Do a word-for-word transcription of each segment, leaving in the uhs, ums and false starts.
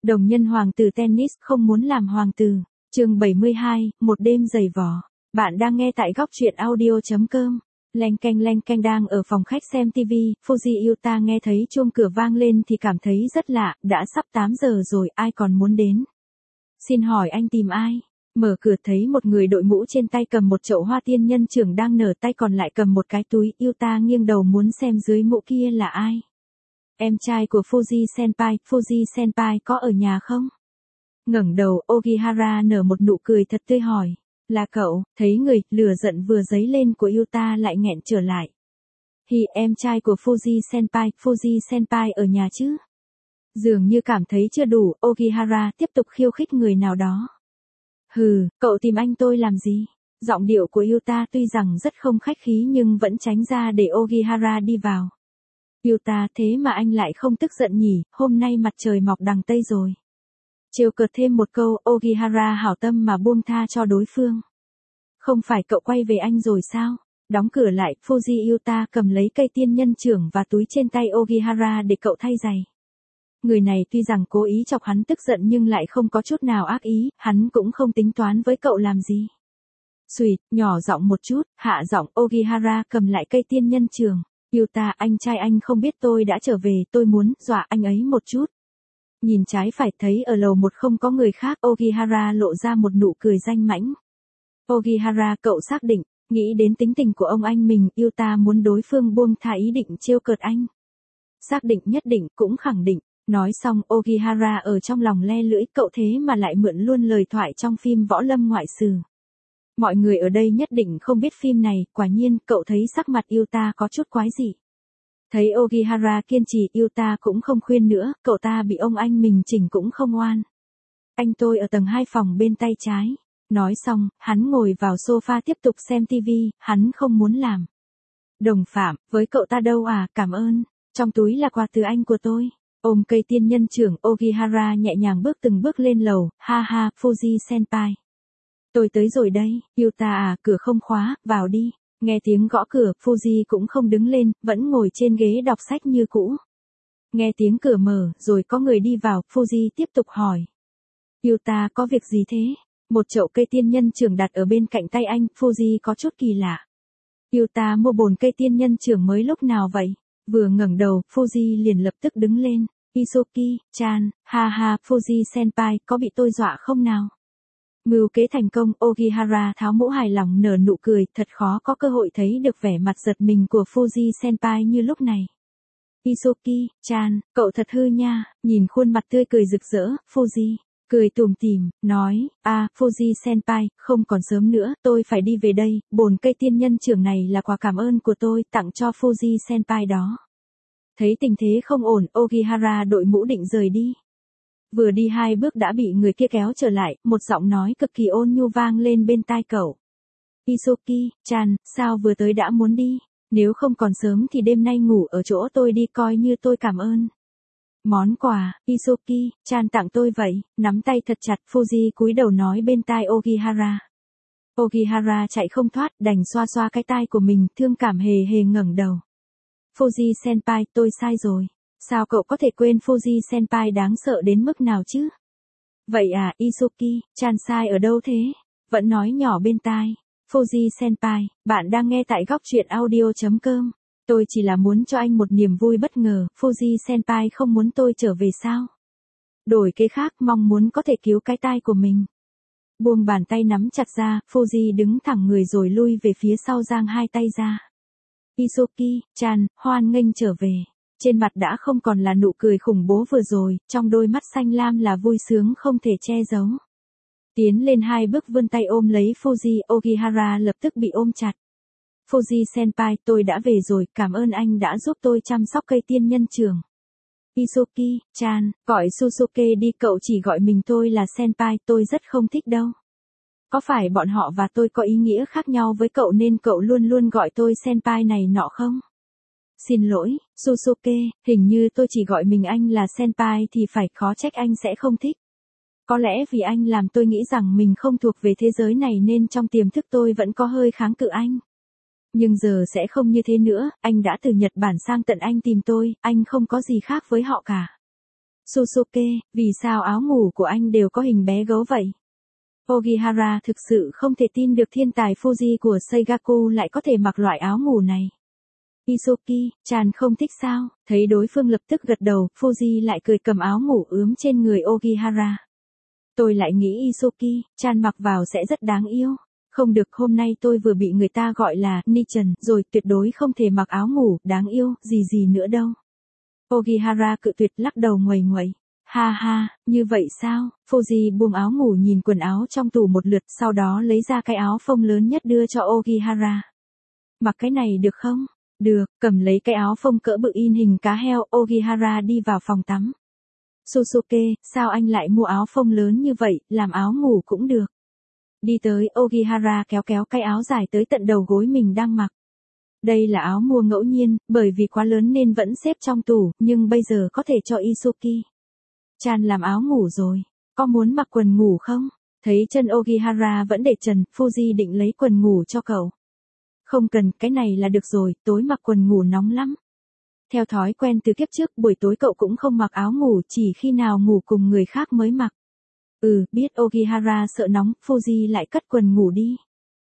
Đồng nhân hoàng tử tennis không muốn làm hoàng tử. Chương bảy mươi hai, một đêm giày vò. Bạn đang nghe tại góc truyện audio chấm com. Leng keng leng keng đang ở phòng khách xem tivi, Fuji Yuta nghe thấy chuông cửa vang lên thì cảm thấy rất lạ, đã sắp tám giờ rồi, ai còn muốn đến? Xin hỏi anh tìm ai? Mở cửa thấy một người đội mũ trên tay cầm một chậu hoa tiên nhân trưởng đang nở, tay còn lại cầm một cái túi. Yuta nghiêng đầu muốn xem dưới mũ kia là ai. Em trai của Fuji Senpai, Fuji Senpai có ở nhà không? Ngẩng đầu, Ogihara nở một nụ cười thật tươi hỏi. Là cậu? Thấy người, lửa giận vừa dấy lên của Yuta lại nghẹn trở lại. Hi, em trai của Fuji Senpai, Fuji Senpai ở nhà chứ? Dường như cảm thấy chưa đủ, Ogihara tiếp tục khiêu khích người nào đó. Hừ, cậu tìm anh tôi làm gì? Giọng điệu của Yuta tuy rằng rất không khách khí nhưng vẫn tránh ra để Ogihara đi vào. Yuta, thế mà anh lại không tức giận nhỉ, hôm nay mặt trời mọc đằng Tây rồi. Trêu cợt thêm một câu, Ogihara hảo tâm mà buông tha cho đối phương. Không phải cậu quay về anh rồi sao? Đóng cửa lại, Fuji Yuta cầm lấy cây tiên nhân trưởng và túi trên tay Ogihara để cậu thay giày. Người này tuy rằng cố ý chọc hắn tức giận nhưng lại không có chút nào ác ý, hắn cũng không tính toán với cậu làm gì. Xùi, nhỏ giọng một chút, hạ giọng, Ogihara cầm lại cây tiên nhân trưởng. Yuta, anh trai anh không biết tôi đã trở về, tôi muốn dọa anh ấy một chút. Nhìn trái phải thấy ở lầu một không có người khác, Ogihara lộ ra một nụ cười danh mãnh. Ogihara, cậu xác định, nghĩ đến tính tình của ông anh mình, Yuta muốn đối phương buông tha ý định trêu cợt anh. Xác định, nhất định, cũng khẳng định. Nói xong, Ogihara ở trong lòng le lưỡi, cậu thế mà lại mượn luôn lời thoại trong phim võ lâm ngoại sử. Mọi người ở đây nhất định không biết phim này, quả nhiên, cậu thấy sắc mặt Yuta có chút quái dị. Thấy Ogihara kiên trì, Yuta cũng không khuyên nữa, cậu ta bị ông anh mình chỉnh cũng không oan. Anh tôi ở tầng hai phòng bên tay trái. Nói xong, hắn ngồi vào sofa tiếp tục xem tivi, hắn không muốn làm. Đồng phạm, với cậu ta đâu à, cảm ơn. Trong túi là quà từ anh của tôi. Ôm cây tiên nhân trưởng, Ogihara nhẹ nhàng bước từng bước lên lầu, ha ha, Fuji Senpai. Tôi tới rồi đây, Yuta à, cửa không khóa, vào đi. Nghe tiếng gõ cửa, Fuji cũng không đứng lên, vẫn ngồi trên ghế đọc sách như cũ. Nghe tiếng cửa mở, rồi có người đi vào, Fuji tiếp tục hỏi. Yuta, có việc gì thế? Một chậu cây tiên nhân trưởng đặt ở bên cạnh tay anh, Fuji có chút kỳ lạ. Yuta mua bồn cây tiên nhân trưởng mới lúc nào vậy? Vừa ngẩng đầu, Fuji liền lập tức đứng lên. Isoki, chan, ha ha, Fuji Senpai, có bị tôi dọa không nào? Mưu kế thành công, Ogihara tháo mũ hài lòng nở nụ cười, thật khó có cơ hội thấy được vẻ mặt giật mình của Fuji Senpai như lúc này. Isoki, chan, cậu thật hư nha, nhìn khuôn mặt tươi cười rực rỡ, Fuji, cười tủm tỉm, nói, à, Fuji Senpai, không còn sớm nữa, tôi phải đi về đây, bồn cây tiên nhân trưởng này là quà cảm ơn của tôi, tặng cho Fuji Senpai đó. Thấy tình thế không ổn, Ogihara đội mũ định rời đi. Vừa đi hai bước đã bị người kia kéo trở lại, một giọng nói cực kỳ ôn nhu vang lên bên tai cậu. Isoki, chan, sao vừa tới đã muốn đi? Nếu không còn sớm thì đêm nay ngủ ở chỗ tôi đi, coi như tôi cảm ơn. Món quà, Isoki, chan tặng tôi vậy, nắm tay thật chặt, Fuji cúi đầu nói bên tai Ogihara. Ogihara chạy không thoát, đành xoa xoa cái tai của mình, thương cảm hề hề ngẩng đầu. Fuji Senpai, tôi sai rồi. Sao cậu có thể quên Fuji Senpai đáng sợ đến mức nào chứ? Vậy à, Isoki, chan sai ở đâu thế? Vẫn nói nhỏ bên tai. Fuji Senpai, bạn đang nghe tại góc truyện audio chấm com. Tôi chỉ là muốn cho anh một niềm vui bất ngờ, Fuji Senpai không muốn tôi trở về sao? Đổi cái khác, mong muốn có thể cứu cái tai của mình. Buông bàn tay nắm chặt ra, Fuji đứng thẳng người rồi lui về phía sau giang hai tay ra. Isoki, chan, hoan nghênh trở về. Trên mặt đã không còn là nụ cười khủng bố vừa rồi, trong đôi mắt xanh lam là vui sướng không thể che giấu. Tiến lên hai bước vươn tay ôm lấy Fuji, Ogihara lập tức bị ôm chặt. Fuji Senpai, tôi đã về rồi, cảm ơn anh đã giúp tôi chăm sóc cây tiên nhân trưởng. Isoki, chan, gọi Susuke đi, cậu chỉ gọi mình tôi là Senpai, tôi rất không thích đâu. Có phải bọn họ và tôi có ý nghĩa khác nhau với cậu nên cậu luôn luôn gọi tôi Senpai này nọ không? Xin lỗi, Susuke, hình như tôi chỉ gọi mình anh là Senpai thì phải, khó trách anh sẽ không thích. Có lẽ vì anh làm tôi nghĩ rằng mình không thuộc về thế giới này nên trong tiềm thức tôi vẫn có hơi kháng cự anh. Nhưng giờ sẽ không như thế nữa, anh đã từ Nhật Bản sang tận Anh tìm tôi, anh không có gì khác với họ cả. Susuke, vì sao áo ngủ của anh đều có hình bé gấu vậy? Ogihara thực sự không thể tin được thiên tài Fuji của Seigaku lại có thể mặc loại áo ngủ này. Isuki, chàng không thích sao? Thấy đối phương lập tức gật đầu, Fuji lại cười cầm áo ngủ ướm trên người Ogihara. Tôi lại nghĩ Isuki, chàng mặc vào sẽ rất đáng yêu. Không được, hôm nay tôi vừa bị người ta gọi là Nichan rồi, tuyệt đối không thể mặc áo ngủ, đáng yêu, gì gì nữa đâu. Ogihara cự tuyệt lắc đầu nguầy nguậy. Ha ha, như vậy sao? Fuji buông áo ngủ nhìn quần áo trong tủ một lượt, sau đó lấy ra cái áo phông lớn nhất đưa cho Ogihara. Mặc cái này được không? Được, cầm lấy cái áo phông cỡ bự in hình cá heo, Ogihara đi vào phòng tắm. Susuke, sao anh lại mua áo phông lớn như vậy, làm áo ngủ cũng được. Đi tới, Ogihara kéo kéo cái áo dài tới tận đầu gối mình đang mặc. Đây là áo mua ngẫu nhiên, bởi vì quá lớn nên vẫn xếp trong tủ, nhưng bây giờ có thể cho Isuki. Chan làm áo ngủ rồi, có muốn mặc quần ngủ không? Thấy chân Ogihara vẫn để trần, Fuji định lấy quần ngủ cho cậu. Không cần, cái này là được rồi, tối mặc quần ngủ nóng lắm. Theo thói quen từ kiếp trước, buổi tối cậu cũng không mặc áo ngủ, chỉ khi nào ngủ cùng người khác mới mặc. Ừ, biết. Ogihara sợ nóng, Fuji lại cất quần ngủ đi.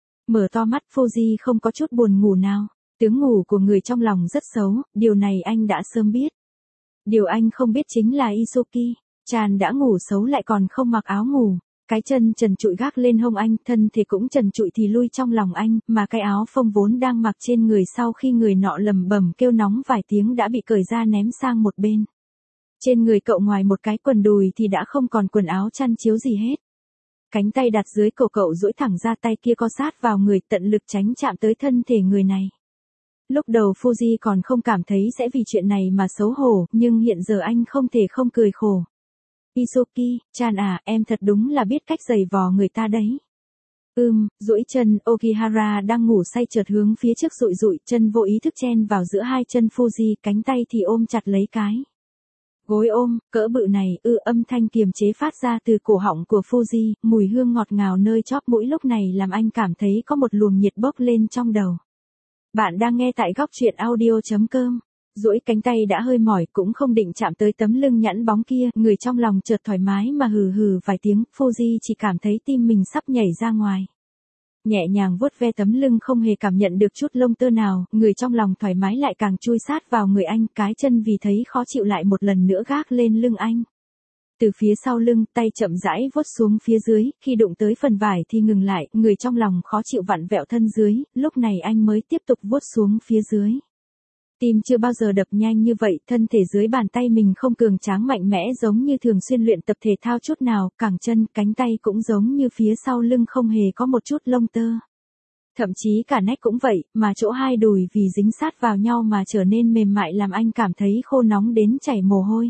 Mở to mắt, Fuji không có chút buồn ngủ nào. Tướng ngủ của người trong lòng rất xấu, điều này anh đã sớm biết. Điều anh không biết chính là Isuki, Chan đã ngủ xấu lại còn không mặc áo ngủ. Cái chân trần trụi gác lên hông anh, thân thể cũng trần trụi thì lui trong lòng anh, mà cái áo phông vốn đang mặc trên người sau khi người nọ lầm bầm kêu nóng vài tiếng đã bị cởi ra ném sang một bên. Trên người cậu ngoài một cái quần đùi thì đã không còn quần áo chăn chiếu gì hết. Cánh tay đặt dưới cổ cậu duỗi thẳng ra, tay kia co sát vào người, tận lực tránh chạm tới thân thể người này. Lúc đầu Fuji còn không cảm thấy sẽ vì chuyện này mà xấu hổ, nhưng hiện giờ anh không thể không cười khổ. Isuki, Chan à, em thật đúng là biết cách giày vò người ta đấy. Ừm, duỗi chân, Ogihara đang ngủ say chợt hướng phía trước dụi dụi, chân vô ý thức chen vào giữa hai chân Fuji, cánh tay thì ôm chặt lấy cái gối ôm, cỡ bự này, ư âm thanh kiềm chế phát ra từ cổ họng của Fuji, mùi hương ngọt ngào nơi chóp mũi lúc này làm anh cảm thấy có một luồng nhiệt bốc lên trong đầu. Bạn đang nghe tại góc truyện audio.com. Duỗi cánh tay đã hơi mỏi cũng không định chạm tới tấm lưng nhẵn bóng kia, người trong lòng chợt thoải mái mà hừ hừ vài tiếng, Fuji chỉ cảm thấy tim mình sắp nhảy ra ngoài. Nhẹ nhàng vuốt ve tấm lưng không hề cảm nhận được chút lông tơ nào, người trong lòng thoải mái lại càng chui sát vào người anh, cái chân vì thấy khó chịu lại một lần nữa gác lên lưng anh. Từ phía sau lưng, tay chậm rãi vuốt xuống phía dưới, khi đụng tới phần vải thì ngừng lại, người trong lòng khó chịu vặn vẹo thân dưới, lúc này anh mới tiếp tục vuốt xuống phía dưới. Tim chưa bao giờ đập nhanh như vậy, thân thể dưới bàn tay mình không cường tráng mạnh mẽ giống như thường xuyên luyện tập thể thao chút nào, cẳng chân, cánh tay cũng giống như phía sau lưng không hề có một chút lông tơ. Thậm chí cả nách cũng vậy, mà chỗ hai đùi vì dính sát vào nhau mà trở nên mềm mại làm anh cảm thấy khô nóng đến chảy mồ hôi.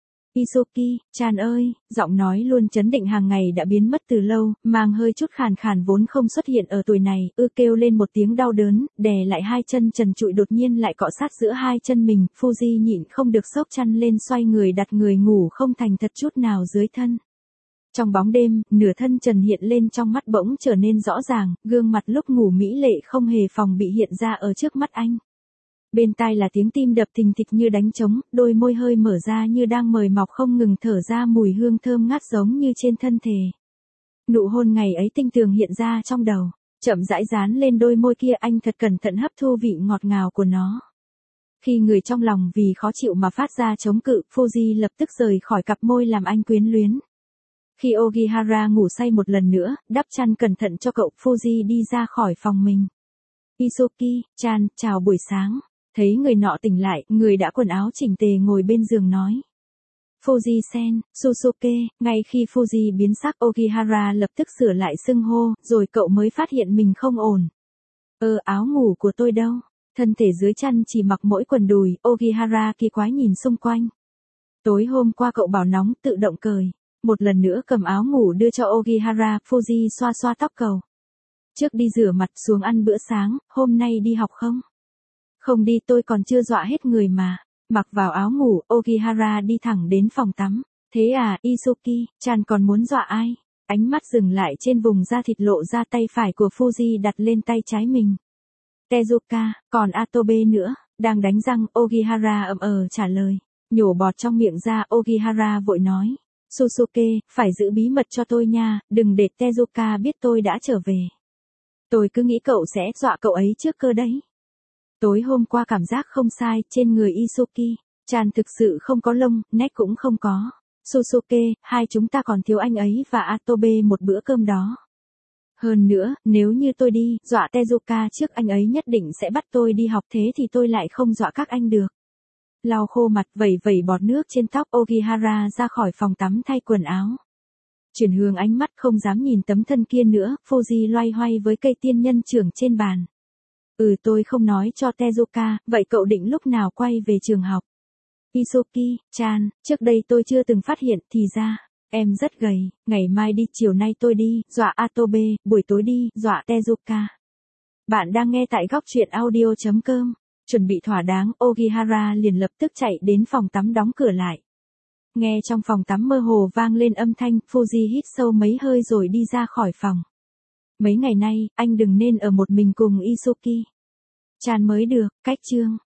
Isuki, Chan ơi, giọng nói luôn chấn định hàng ngày đã biến mất từ lâu, mang hơi chút khàn khàn vốn không xuất hiện ở tuổi này, ư kêu lên một tiếng đau đớn, đè lại hai chân trần trụi đột nhiên lại cọ sát giữa hai chân mình, Fuji nhịn không được xốc chăn lên xoay người đặt người ngủ không thành thật chút nào dưới thân. Trong bóng đêm, nửa thân trần hiện lên trong mắt bỗng trở nên rõ ràng, gương mặt lúc ngủ mỹ lệ không hề phòng bị hiện ra ở trước mắt anh. Bên tai là tiếng tim đập thình thịch như đánh trống, đôi môi hơi mở ra như đang mời mọc không ngừng thở ra mùi hương thơm ngát giống như trên thân thể. Nụ hôn ngày ấy tinh tường hiện ra trong đầu, chậm rãi dán lên đôi môi kia, anh thật cẩn thận hấp thu vị ngọt ngào của nó. Khi người trong lòng vì khó chịu mà phát ra chống cự, Fuji lập tức rời khỏi cặp môi làm anh quyến luyến. Khi Ogihara ngủ say một lần nữa, đắp chăn cẩn thận cho cậu, Fuji đi ra khỏi phòng mình. Isuki, Chan, chào buổi sáng. Thấy người nọ tỉnh lại, người đã quần áo chỉnh tề ngồi bên giường nói. Fuji-sen, Susuke, ngay khi Fuji biến sắc, Ogihara lập tức sửa lại xưng hô, rồi cậu mới phát hiện mình không ổn. Ơ, áo ngủ của tôi đâu? Thân thể dưới chăn chỉ mặc mỗi quần đùi, Ogihara kỳ quái nhìn xung quanh. Tối hôm qua cậu bảo nóng tự động cởi. Một lần nữa cầm áo ngủ đưa cho Ogihara, Fuji xoa xoa tóc cậu. Trước đi rửa mặt xuống ăn bữa sáng, hôm nay đi học không? Không đi, tôi còn chưa dọa hết người mà. Mặc vào áo ngủ, Ogihara đi thẳng đến phòng tắm. Thế à, Isuki, Chan còn muốn dọa ai? Ánh mắt dừng lại trên vùng da thịt lộ ra, tay phải của Fuji đặt lên tay trái mình. Tezuka, còn Atobe nữa, đang đánh răng, Ogihara ậm ờ trả lời. Nhổ bọt trong miệng ra, Ogihara vội nói. Susuke, phải giữ bí mật cho tôi nha, đừng để Tezuka biết tôi đã trở về. Tôi cứ nghĩ cậu sẽ dọa cậu ấy trước cơ đấy. Tối hôm qua cảm giác không sai, trên người Isuki, Chan thực sự không có lông, nét cũng không có. Susuke, hai chúng ta còn thiếu anh ấy và Atobe một bữa cơm đó. Hơn nữa, nếu như tôi đi, dọa Tezuka trước anh ấy nhất định sẽ bắt tôi đi học, thế thì tôi lại không dọa các anh được. Lau khô mặt, vẩy vẩy bọt nước trên tóc, Ogihara ra khỏi phòng tắm thay quần áo. Chuyển hướng ánh mắt không dám nhìn tấm thân kia nữa, Fuji loay hoay với cây tiên nhân trưởng trên bàn. Ừ, tôi không nói cho Tezuka, vậy cậu định lúc nào quay về trường học? Isuki, Chan, trước đây tôi chưa từng phát hiện, thì ra, em rất gầy, ngày mai đi, chiều nay tôi đi, dọa Atobe, buổi tối đi, dọa Tezuka. Bạn đang nghe tại góc truyện audio chấm com. Chuẩn bị thỏa đáng, Ogihara liền lập tức chạy đến phòng tắm đóng cửa lại. Nghe trong phòng tắm mơ hồ vang lên âm thanh, Fuji hít sâu mấy hơi rồi đi ra khỏi phòng. Mấy ngày nay, anh đừng nên ở một mình cùng Isuki. Chan mới được, cách chương.